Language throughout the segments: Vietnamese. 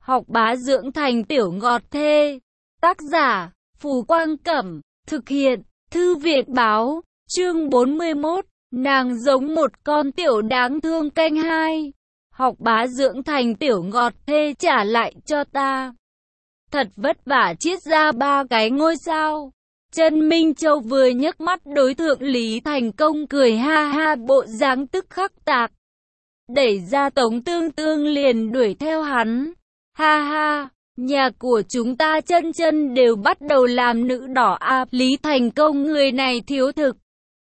Học bá dưỡng thành tiểu ngọt thê. Tác giả, Phù Quang Cẩm. Thực hiện, Thư viện Báo. Chương 41. Nàng giống một con tiểu đáng thương. Canh 2. Học bá dưỡng thành tiểu ngọt thê, trả lại cho ta. Thật vất vả chiết ra 3 cái ngôi sao. Trần Minh Châu vừa nhấc mắt đối thượng Lý Thành Công, cười ha ha, bộ dáng tức khắc tạc. Đẩy ra Tống Tương Tương liền đuổi theo hắn. Ha ha, nhà của chúng ta chân chân đều bắt đầu làm nữ đỏ à. Lý Thành Công người này thiếu thực.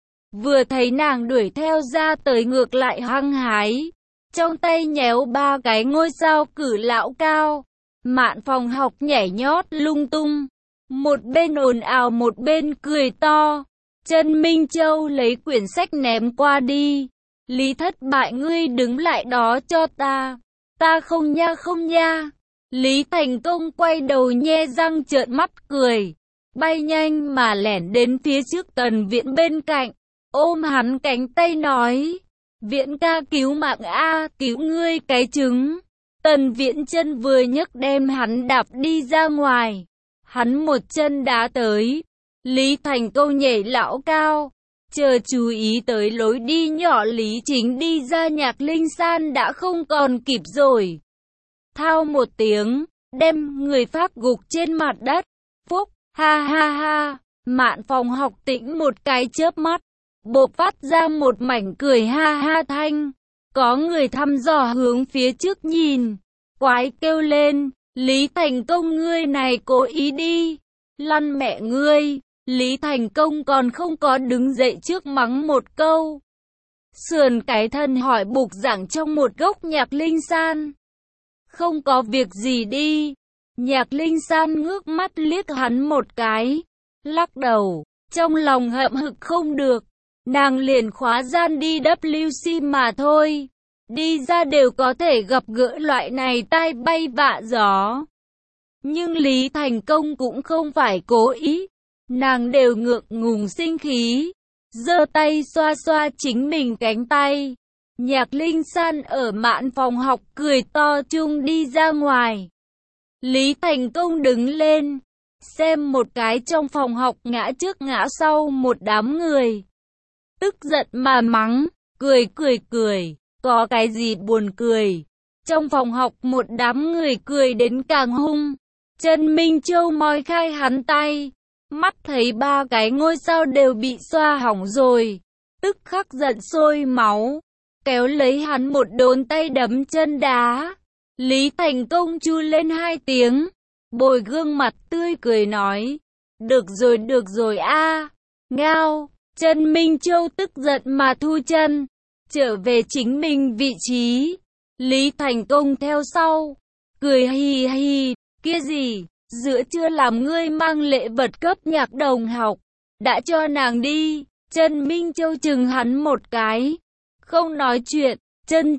Vừa thấy nàng đuổi theo ra tới ngược lại hăng hái. Trong tay nhéo 3 cái ngôi sao cử lão cao. Mạn Phòng Học nhảy nhót lung tung. Một bên ồn ào một bên cười to. Trần Minh Châu lấy quyển sách ném qua đi. Lý thất bại, ngươi đứng lại đó cho ta. Ta không nha, không nha. Lý Thành Công quay đầu nhe răng trợn mắt cười. Bay nhanh mà lẻn đến phía trước Tần Viễn bên cạnh. Ôm hắn cánh tay nói. Viễn ca cứu mạng a, cứu ngươi cái trứng. Tần Viễn chân vừa nhấc đem hắn đạp đi ra ngoài. Hắn một chân đá tới. Lý Thành Công nhảy lão cao. Chờ chú ý tới lối đi nhỏ Lý Chính đi ra, Nhạc Linh San đã không còn kịp rồi. Thao một tiếng, đem người phát gục trên mặt đất. Phúc, ha ha ha, Mạn Phòng Học tĩnh một cái chớp mắt. Bộc phát ra một mảnh cười ha ha thanh. Có người thăm dò hướng phía trước nhìn. Quái kêu lên, Lý Thành Công ngươi này cố ý đi. Lăn mẹ ngươi. Lý Thành Công còn không có đứng dậy trước mắng một câu. Sườn cái thân hỏi bục giảng trong một góc Nhạc Linh San. Không có việc gì đi. Nhạc Linh San ngước mắt liếc hắn một cái. Lắc đầu, trong lòng hậm hực không được. Nàng liền khóa gian đi WC mà thôi. Đi ra đều có thể gặp gỡ loại này tai bay vạ gió. Nhưng Lý Thành Công cũng không phải cố ý. Nàng đều ngượng ngùng sinh khí. Giơ tay xoa xoa chính mình cánh tay. Nhạc Linh San ở Mạn Phòng Học cười to chung đi ra ngoài. Lý Thành Công đứng lên. Xem một cái trong phòng học ngã trước ngã sau một đám người. Tức giận mà mắng. Cười. Có cái gì buồn cười. Trong phòng học một đám người cười đến càng hung. Trần Minh Châu moi khai hắn tay. Mắt thấy 3 cái ngôi sao đều bị xoa hỏng rồi. Tức khắc giận sôi máu. Kéo lấy hắn một đốn tay đấm chân đá. Lý Thành Công chu lên 2 tiếng. Bồi gương mặt tươi cười nói. Được rồi a. Ngao. Trần Minh Châu tức giận mà thu chân. Trở về chính mình vị trí. Lý Thành Công theo sau. Cười hì hì. Kia gì? Giữa trưa làm ngươi mang lễ vật cấp Nhạc đồng học. Đã cho nàng đi. Trần Minh Châu chừng hắn một cái. Không nói chuyện. Chân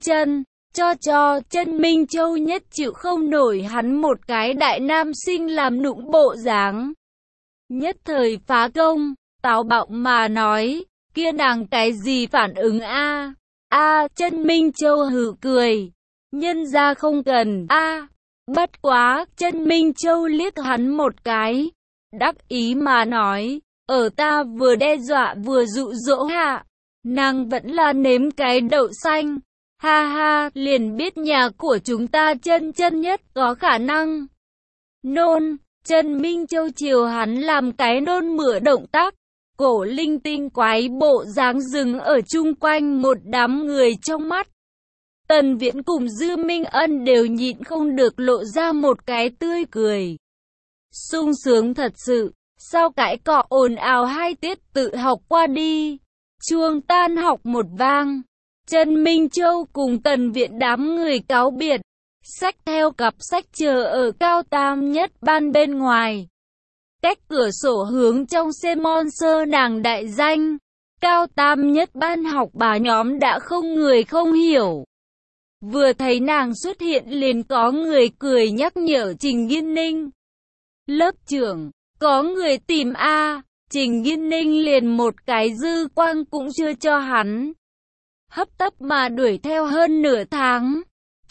cho. Trần Minh Châu nhất chịu không nổi hắn một cái đại nam sinh làm nũng bộ dáng. Nhất thời phá công. Táo bạo mà nói. Kia nàng cái gì phản ứng a? Trần Minh Châu hừ cười. Nhân ra không cần Bất quá, Trần Minh Châu liếc hắn một cái. Đắc ý mà nói. Ở ta vừa đe dọa vừa dụ dỗ hạ. Nàng vẫn là nếm cái đậu xanh. Ha ha, liền biết nhà của chúng ta chân nhất có khả năng. Nôn. Trần Minh Châu chiều hắn làm cái nôn mửa động tác. Cổ linh tinh quái bộ dáng dừng ở chung quanh một đám người trong mắt. Tần Viễn cùng Dư Minh Ân đều nhịn không được lộ ra một cái tươi cười. Sung sướng thật sự. Sao cái cọ ồn ào 2 tiết tự học qua đi. Chuông tan học một vang. Trần Minh Châu cùng Tần Viễn đám người cáo biệt. Xách theo cặp sách chờ ở cao tam nhất ban bên ngoài. Cách cửa sổ hướng trong xe Monster nàng đại danh. Cao tam nhất ban học bà nhóm đã không người không hiểu. Vừa thấy nàng xuất hiện liền có người cười nhắc nhở Trình Nghiên Ninh. Lớp trưởng, có người tìm Trình Nghiên Ninh liền một cái dư quang cũng chưa cho hắn. Hấp tấp mà đuổi theo hơn nửa tháng.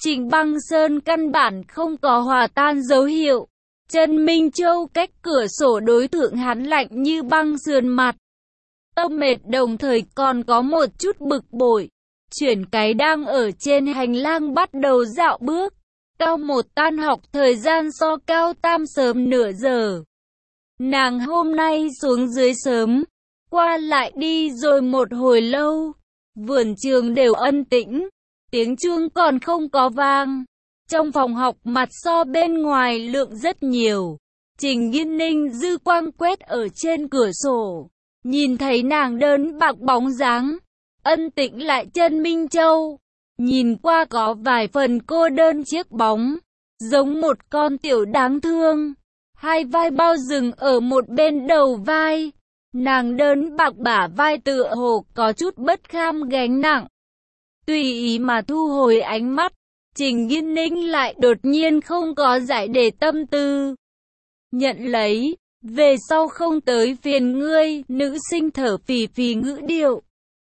Trình Băng Sơn căn bản không có hòa tan dấu hiệu. Trần Minh Châu cách cửa sổ đối tượng hắn lạnh như băng sườn mặt. Tâm mệt đồng thời còn có một chút bực bội. Chuyển cái đang ở trên hành lang bắt đầu dạo bước. Cao một tan học thời gian so Cao Tam sớm nửa giờ. Nàng hôm nay xuống dưới sớm, qua lại đi rồi một hồi lâu. Vườn trường đều ân tĩnh, tiếng chuông còn không có vang. Trong phòng học mặt so bên ngoài lượng rất nhiều. Trình Nghiên Ninh dư quang quét ở trên cửa sổ, nhìn thấy nàng đơn bạc bóng dáng, ân tĩnh lại Trần Minh Châu. Nhìn qua có vài phần cô đơn chiếc bóng, giống một con tiểu đáng thương. Hai vai bao dừng ở một bên đầu vai. Nàng đơn bạc bả vai tựa hồ có chút bất kham gánh nặng. Tùy ý mà thu hồi ánh mắt, Trình Nghiên Ninh lại đột nhiên không có giải để tâm tư. Nhận lấy, về sau không tới phiền ngươi, nữ sinh thở phì phì ngữ điệu.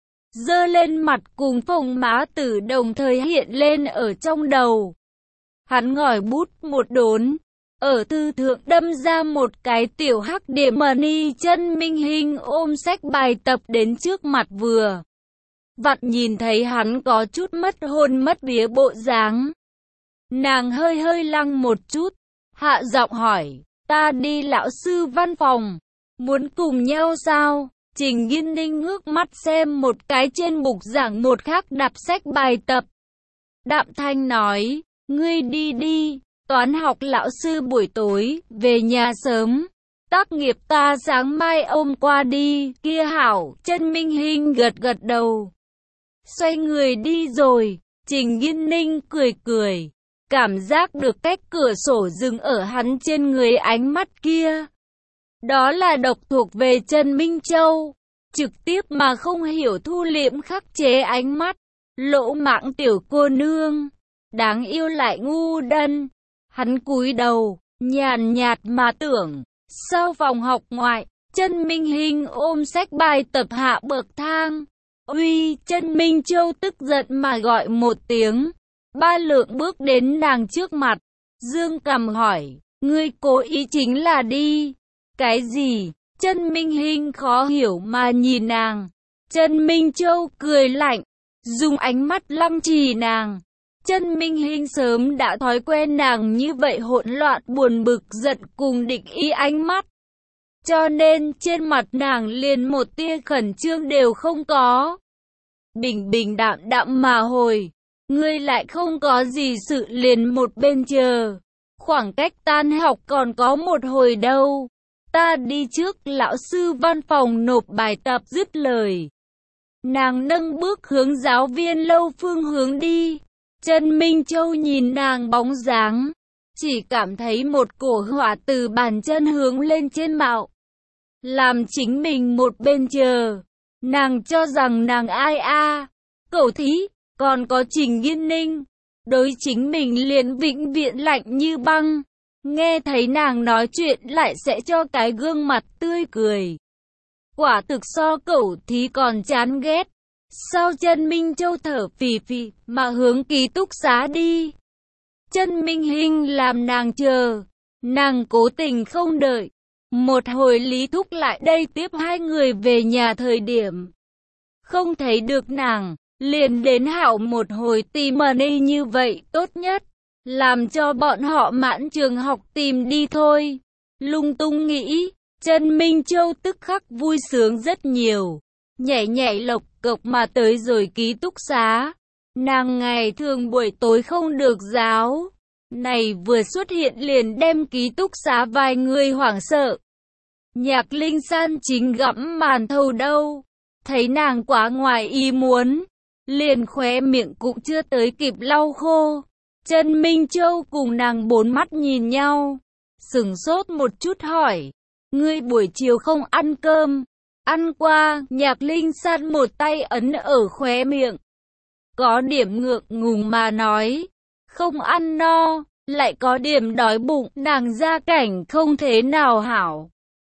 Dơ lên mặt cùng phồng má tử đồng thời hiện lên ở trong đầu. Hắn ngòi bút một đốn, ở thư thượng đâm ra một cái tiểu hắc điểm mani. Chân Minh Hinh ôm sách bài tập đến trước mặt vừa vặn nhìn thấy hắn có chút mất hồn mất vía bộ dáng. Nàng hơi hơi lăng một chút, hạ giọng hỏi, ta đi lão sư văn phòng, muốn cùng nhau sao? Trình Nghiên Ninh ngước mắt xem một cái trên bục giảng một khác đặt sách bài tập. Đạm thanh nói, ngươi đi đi, toán học lão sư buổi tối, về nhà sớm. Tác nghiệp ta sáng mai ôm qua đi, kia hảo. Chân Minh Hinh gật gật đầu. Xoay người đi rồi, Trình Nghiên Ninh cười cười. Cảm giác được cách cửa sổ dừng ở hắn trên người ánh mắt kia. Đó là độc thuộc về Trần Minh Châu. Trực tiếp mà không hiểu thu liễm khắc chế ánh mắt. Lỗ mãng tiểu cô nương, đáng yêu lại ngu đần. Hắn cúi đầu, nhàn nhạt mà tưởng. Sau phòng học ngoại, Trần Minh Hinh ôm sách bài tập hạ bậc thang. Uy, Trần Minh Châu tức giận mà gọi một tiếng. Ba Lượng bước đến nàng trước mặt, dương cằm hỏi, ngươi cố ý chính là đi. Cái gì? Trần Minh Hinh khó hiểu mà nhìn nàng. Trần Minh Châu cười lạnh, dùng ánh mắt lăng trì nàng. Trần Minh Hinh sớm đã thói quen nàng như vậy hỗn loạn buồn bực giận cùng định ý ánh mắt. Cho nên trên mặt nàng liền một tia khẩn trương đều không có. Bình bình đạm đạm mà hồi, ngươi lại không có gì sự liền một bên chờ. Khoảng cách tan học còn có một hồi đâu. Ta đi trước lão sư văn phòng nộp bài tập. Dứt lời, nàng nâng bước hướng giáo viên lâu phương hướng đi. Trần Minh Châu nhìn nàng bóng dáng, chỉ cảm thấy một cổ hỏa từ bàn chân hướng lên trên mạo. Làm chính mình một bên chờ. Nàng cho rằng nàng ai a, cẩu thí, còn có Trình Nghiên Ninh. Đối chính mình liền vĩnh viễn lạnh như băng. Nghe thấy nàng nói chuyện lại sẽ cho cái gương mặt tươi cười. Quả thực so cẩu thí còn chán ghét. Sau Trần Minh Châu thở phì phì mà hướng ký túc xá đi. Trần Minh Hinh làm nàng chờ. Nàng cố tình không đợi. Một hồi Lý Thúc lại đây tiếp hai người về nhà thời điểm không thấy được nàng, liền đến hảo một hồi tìm money như vậy tốt nhất. Làm cho bọn họ mãn trường học tìm đi thôi. Lung tung nghĩ, Trần Minh Châu tức khắc vui sướng rất nhiều. Nhảy nhảy lộc cộc mà tới rồi ký túc xá. Nàng ngày thường buổi tối không được giáo. Này vừa xuất hiện liền đem ký túc xá vài người hoảng sợ. Nhạc Linh San chính gặm màn thầu đâu. Thấy nàng quá ngoài ý muốn, liền khóe miệng cũng chưa tới kịp lau khô. Trần Minh Châu cùng nàng bốn mắt nhìn nhau, sửng sốt một chút hỏi, ngươi buổi chiều không ăn cơm? Ăn qua. Nhạc Linh San một tay ấn ở khóe miệng, có điểm ngượng ngùng mà nói, không ăn no, lại có điểm đói bụng. Nàng gia cảnh không thế nào hảo,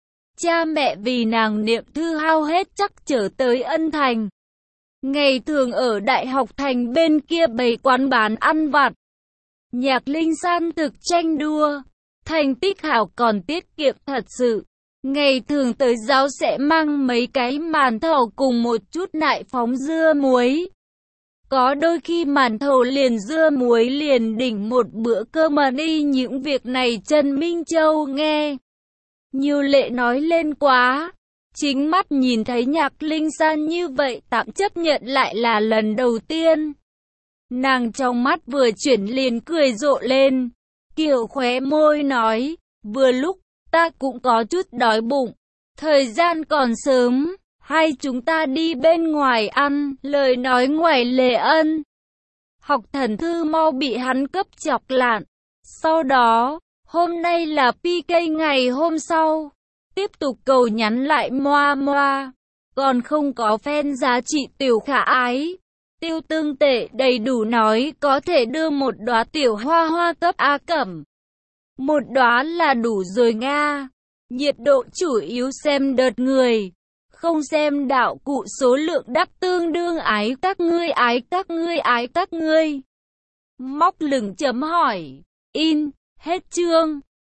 cha mẹ vì nàng niệm thư hao hết chắc trở tới Ân Thành. Ngày thường ở Đại học Thành bên kia bày quán bán ăn vặt, Nhạc Linh San thực tranh đua, thành tích hảo còn tiết kiệm thật sự. Ngày thường tới giáo sẽ mang mấy cái màn thầu cùng một chút nại phóng dưa muối. Có đôi khi màn thầu liền dưa muối liền đỉnh một bữa cơm mà đi những việc này Trần Minh Châu nghe. Nhiều lệ nói lên quá. Chính mắt nhìn thấy Nhạc Linh San như vậy tạm chấp nhận lại là lần đầu tiên. Nàng trong mắt vừa chuyển liền cười rộ lên. Kiểu khóe môi nói, vừa lúc, ta cũng có chút đói bụng. Thời gian còn sớm, hay chúng ta đi bên ngoài ăn, lời nói ngoài Lệ Ân. Học thần thư mau bị hắn cấp chọc lạn. Sau đó, hôm nay là PK ngày hôm sau. Tiếp tục cầu nhắn lại moa moa. Còn không có fan giá trị tiểu khả ái. Tiêu tương tệ đầy đủ nói có thể đưa một đóa tiểu hoa hoa cấp A cẩm. Một đóa là đủ rồi Nga. Nhiệt độ chủ yếu xem đợt người. Không xem đạo cụ số lượng đắc tương đương ái các ngươi ái các ngươi ái các ngươi. Móc lửng chấm hỏi. In, hết chương.